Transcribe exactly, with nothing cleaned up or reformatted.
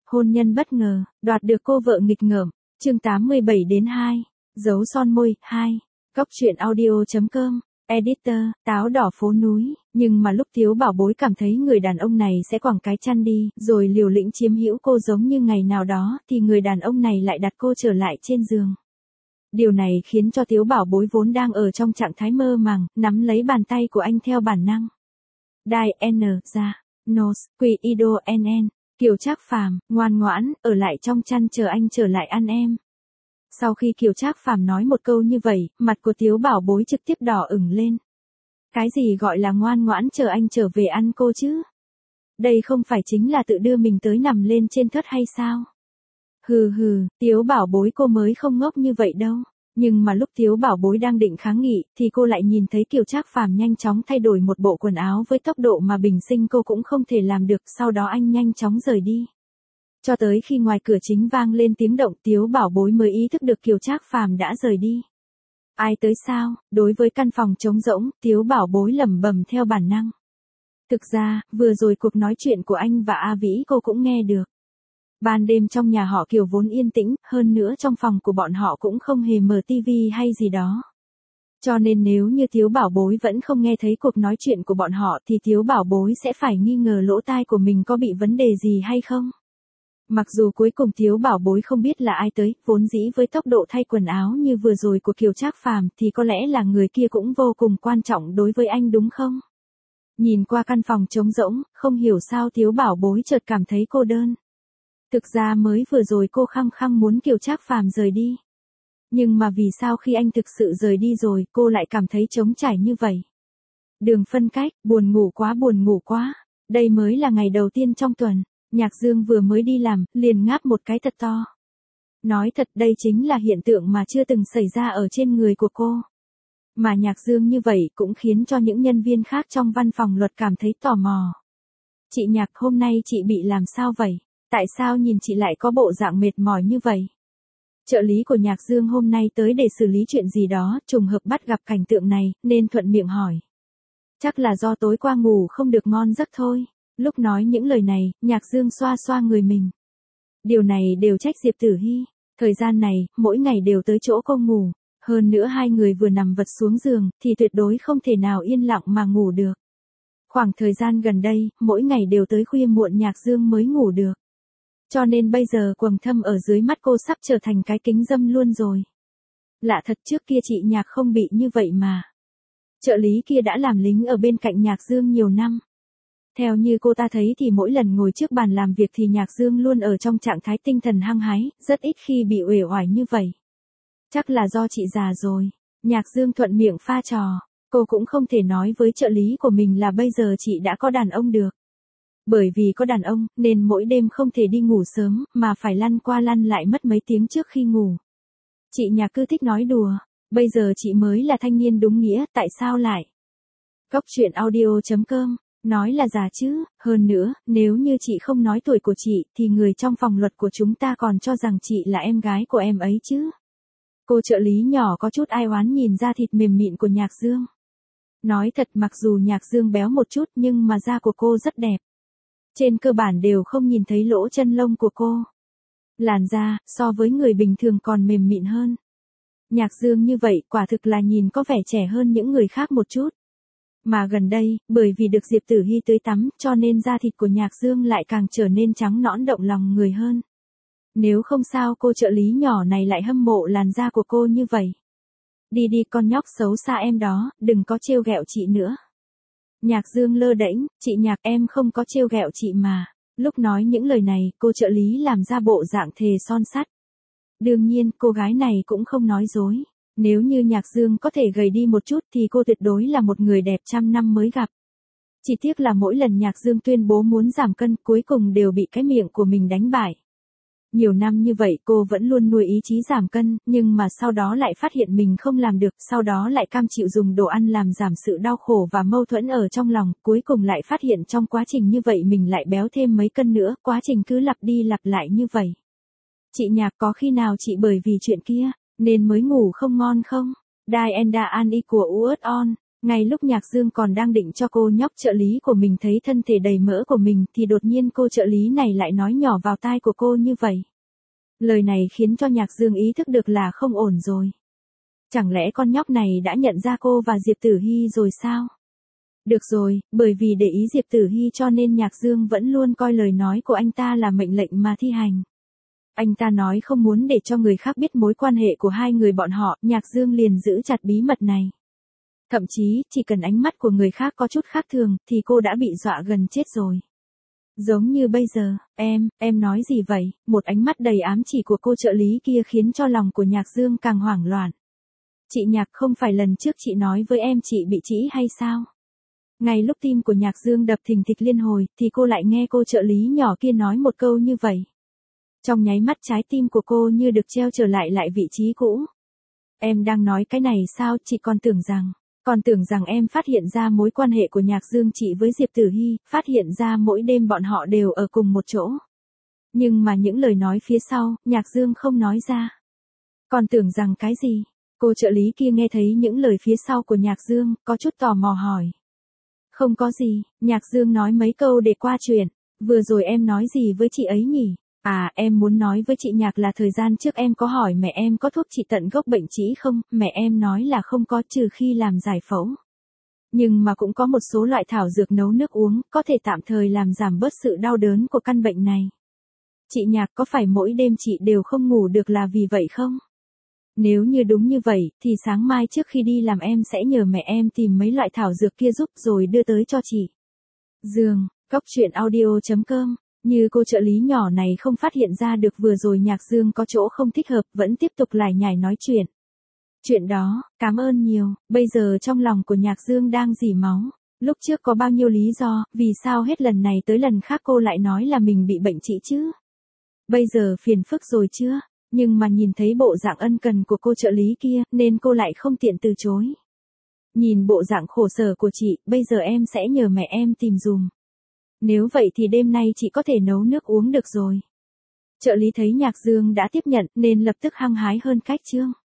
Hôn nhân bất ngờ, đoạt được cô vợ nghịch ngợm. Chương tám mươi bảy đến hai. Dấu son môi, hai. Cóc truyện audio.com. Editor, táo đỏ phố núi. Nhưng mà lúc Tiếu Bảo Bối cảm thấy người đàn ông này sẽ quẳng cái chăn đi, rồi liều lĩnh chiếm hữu cô giống như ngày nào đó, thì người đàn ông này lại đặt cô trở lại trên giường. Điều này khiến cho Tiếu Bảo Bối vốn đang ở trong trạng thái mơ màng, nắm lấy bàn tay của anh theo bản năng. Đai N, ra, Nos, Quy Ido N N, Kiều Trác Phàm, ngoan ngoãn, ở lại trong chăn chờ anh trở lại ăn em. Sau khi Kiều Trác Phàm nói một câu như vậy, mặt của Tiếu Bảo Bối trực tiếp đỏ ửng lên. Cái gì gọi là ngoan ngoãn chờ anh trở về ăn cô chứ? Đây không phải chính là tự đưa mình tới nằm lên trên thớt hay sao? Hừ hừ, Tiếu Bảo Bối cô mới không ngốc như vậy đâu. Nhưng mà lúc Tiếu Bảo Bối đang định kháng nghị, thì cô lại nhìn thấy Kiều Trác Phàm nhanh chóng thay đổi một bộ quần áo với tốc độ mà bình sinh cô cũng không thể làm được, sau đó anh nhanh chóng rời đi. Cho tới khi ngoài cửa chính vang lên tiếng động, Tiếu Bảo Bối mới ý thức được Kiều Trác Phàm đã rời đi. Ai tới sao? Đối với căn phòng trống rỗng, Tiếu Bảo Bối lẩm bẩm theo bản năng. Thực ra, vừa rồi cuộc nói chuyện của anh và A Vĩ cô cũng nghe được. Ban đêm trong nhà họ Kiều vốn yên tĩnh, hơn nữa trong phòng của bọn họ cũng không hề mở tivi hay gì đó. Cho nên nếu như Tiếu Bảo Bối vẫn không nghe thấy cuộc nói chuyện của bọn họ thì Tiếu Bảo Bối sẽ phải nghi ngờ lỗ tai của mình có bị vấn đề gì hay không. Mặc dù cuối cùng Tiếu Bảo Bối không biết là ai tới, vốn dĩ với tốc độ thay quần áo như vừa rồi của Kiều Trác Phàm thì có lẽ là người kia cũng vô cùng quan trọng đối với anh đúng không? Nhìn qua căn phòng trống rỗng, không hiểu sao Tiếu Bảo Bối chợt cảm thấy cô đơn. Thực ra mới vừa rồi cô khăng khăng muốn Kiều Trác Phàm rời đi. Nhưng mà vì sao khi anh thực sự rời đi rồi, cô lại cảm thấy trống trải như vậy? Đường phân cách, buồn ngủ quá buồn ngủ quá. Đây mới là ngày đầu tiên trong tuần, Nhạc Dương vừa mới đi làm, liền ngáp một cái thật to. Nói thật đây chính là hiện tượng mà chưa từng xảy ra ở trên người của cô. Mà Nhạc Dương như vậy cũng khiến cho những nhân viên khác trong văn phòng luật cảm thấy tò mò. Chị Nhạc hôm nay chị bị làm sao vậy? Tại sao nhìn chị lại có bộ dạng mệt mỏi như vậy? Trợ lý của Nhạc Dương hôm nay tới để xử lý chuyện gì đó, trùng hợp bắt gặp cảnh tượng này, nên thuận miệng hỏi. Chắc là do tối qua ngủ không được ngon giấc thôi. Lúc nói những lời này, Nhạc Dương xoa xoa người mình. Điều này đều trách Diệp Tử Hy. Thời gian này, mỗi ngày đều tới chỗ cô ngủ. Hơn nữa hai người vừa nằm vật xuống giường, thì tuyệt đối không thể nào yên lặng mà ngủ được. Khoảng thời gian gần đây, mỗi ngày đều tới khuya muộn Nhạc Dương mới ngủ được. Cho nên bây giờ quầng thâm ở dưới mắt cô sắp trở thành cái kính dâm luôn rồi. Lạ thật, trước kia chị Nhạc không bị như vậy mà. Trợ lý kia đã làm lính ở bên cạnh Nhạc Dương nhiều năm. Theo như cô ta thấy thì mỗi lần ngồi trước bàn làm việc thì Nhạc Dương luôn ở trong trạng thái tinh thần hăng hái, rất ít khi bị uể oải như vậy. Chắc là do chị già rồi. Nhạc Dương thuận miệng pha trò. Cô cũng không thể nói với trợ lý của mình là bây giờ chị đã có đàn ông được. Bởi vì có đàn ông, nên mỗi đêm không thể đi ngủ sớm, mà phải lăn qua lăn lại mất mấy tiếng trước khi ngủ. Chị Nhạc cứ thích nói đùa. Bây giờ chị mới là thanh niên đúng nghĩa, tại sao lại? Cóc truyện audio.com. Nói là già chứ, hơn nữa, nếu như chị không nói tuổi của chị, thì người trong phòng luật của chúng ta còn cho rằng chị là em gái của em ấy chứ. Cô trợ lý nhỏ có chút ai oán nhìn da thịt mềm mịn của Nhạc Dương. Nói thật, mặc dù Nhạc Dương béo một chút nhưng mà da của cô rất đẹp. Trên cơ bản đều không nhìn thấy lỗ chân lông của cô. Làn da, so với người bình thường còn mềm mịn hơn. Nhạc Dương như vậy, quả thực là nhìn có vẻ trẻ hơn những người khác một chút. Mà gần đây, bởi vì được Diệp Tử Hy tưới tắm, cho nên da thịt của Nhạc Dương lại càng trở nên trắng nõn động lòng người hơn. Nếu không sao cô trợ lý nhỏ này lại hâm mộ làn da của cô như vậy. Đi đi con nhóc xấu xa em đó, đừng có trêu ghẹo chị nữa. Nhạc Dương lơ đễnh, chị Nhạc em không có trêu ghẹo chị mà. Lúc nói những lời này, cô trợ lý làm ra bộ dạng thề son sắt. Đương nhiên, cô gái này cũng không nói dối. Nếu như Nhạc Dương có thể gầy đi một chút thì cô tuyệt đối là một người đẹp trăm năm mới gặp. Chỉ tiếc là mỗi lần Nhạc Dương tuyên bố muốn giảm cân, cuối cùng đều bị cái miệng của mình đánh bại. Nhiều năm như vậy cô vẫn luôn nuôi ý chí giảm cân, nhưng mà sau đó lại phát hiện mình không làm được, sau đó lại cam chịu dùng đồ ăn làm giảm sự đau khổ và mâu thuẫn ở trong lòng, cuối cùng lại phát hiện trong quá trình như vậy mình lại béo thêm mấy cân nữa, quá trình cứ lặp đi lặp lại như vậy. Chị Nhạc có khi nào chị bởi vì chuyện kia, nên mới ngủ không ngon không? Die and an của u ét on. Ngay lúc Nhạc Dương còn đang định cho cô nhóc trợ lý của mình thấy thân thể đầy mỡ của mình thì đột nhiên cô trợ lý này lại nói nhỏ vào tai của cô như vậy. Lời này khiến cho Nhạc Dương ý thức được là không ổn rồi. Chẳng lẽ con nhóc này đã nhận ra cô và Diệp Tử Hy rồi sao? Được rồi, bởi vì để ý Diệp Tử Hy cho nên Nhạc Dương vẫn luôn coi lời nói của anh ta là mệnh lệnh mà thi hành. Anh ta nói không muốn để cho người khác biết mối quan hệ của hai người bọn họ, Nhạc Dương liền giữ chặt bí mật này. Thậm chí, chỉ cần ánh mắt của người khác có chút khác thường, thì cô đã bị dọa gần chết rồi. Giống như bây giờ, em, em nói gì vậy? Một ánh mắt đầy ám chỉ của cô trợ lý kia khiến cho lòng của Nhạc Dương càng hoảng loạn. Chị Nhạc, không phải lần trước chị nói với em chị bị trĩ hay sao? Ngay lúc tim của Nhạc Dương đập thình thịch liên hồi, thì cô lại nghe cô trợ lý nhỏ kia nói một câu như vậy. Trong nháy mắt trái tim của cô như được treo trở lại lại vị trí cũ. Em đang nói cái này sao? Chị còn tưởng rằng, còn tưởng rằng em phát hiện ra mối quan hệ của Nhạc Dương chị với Diệp Tử Hy, phát hiện ra mỗi đêm bọn họ đều ở cùng một chỗ. Nhưng mà những lời nói phía sau, Nhạc Dương không nói ra. Còn tưởng rằng cái gì? Cô trợ lý kia nghe thấy những lời phía sau của Nhạc Dương, có chút tò mò hỏi. Không có gì, Nhạc Dương nói mấy câu để qua chuyện. Vừa rồi em nói gì với chị ấy nhỉ? À, em muốn nói với chị Nhạc là thời gian trước em có hỏi mẹ em có thuốc trị tận gốc bệnh trĩ không, mẹ em nói là không có trừ khi làm giải phẫu. Nhưng mà cũng có một số loại thảo dược nấu nước uống, có thể tạm thời làm giảm bớt sự đau đớn của căn bệnh này. Chị Nhạc, có phải mỗi đêm chị đều không ngủ được là vì vậy không? Nếu như đúng như vậy, thì sáng mai trước khi đi làm em sẽ nhờ mẹ em tìm mấy loại thảo dược kia giúp rồi đưa tới cho chị. Dương, Cóc Truyện Audio chấm com. Như cô trợ lý nhỏ này không phát hiện ra được vừa rồi Nhạc Dương có chỗ không thích hợp, vẫn tiếp tục lải nhải nói chuyện. Chuyện đó, cảm ơn nhiều, bây giờ trong lòng của Nhạc Dương đang rỉ máu. Lúc trước có bao nhiêu lý do, vì sao hết lần này tới lần khác cô lại nói là mình bị bệnh trĩ chứ? Bây giờ phiền phức rồi chưa? Nhưng mà nhìn thấy bộ dạng ân cần của cô trợ lý kia, nên cô lại không tiện từ chối. Nhìn bộ dạng khổ sở của chị, bây giờ em sẽ nhờ mẹ em tìm dùm. Nếu vậy thì đêm nay chị có thể nấu nước uống được rồi. Trợ lý thấy Nhạc Dương đã tiếp nhận nên lập tức hăng hái hơn cách chương.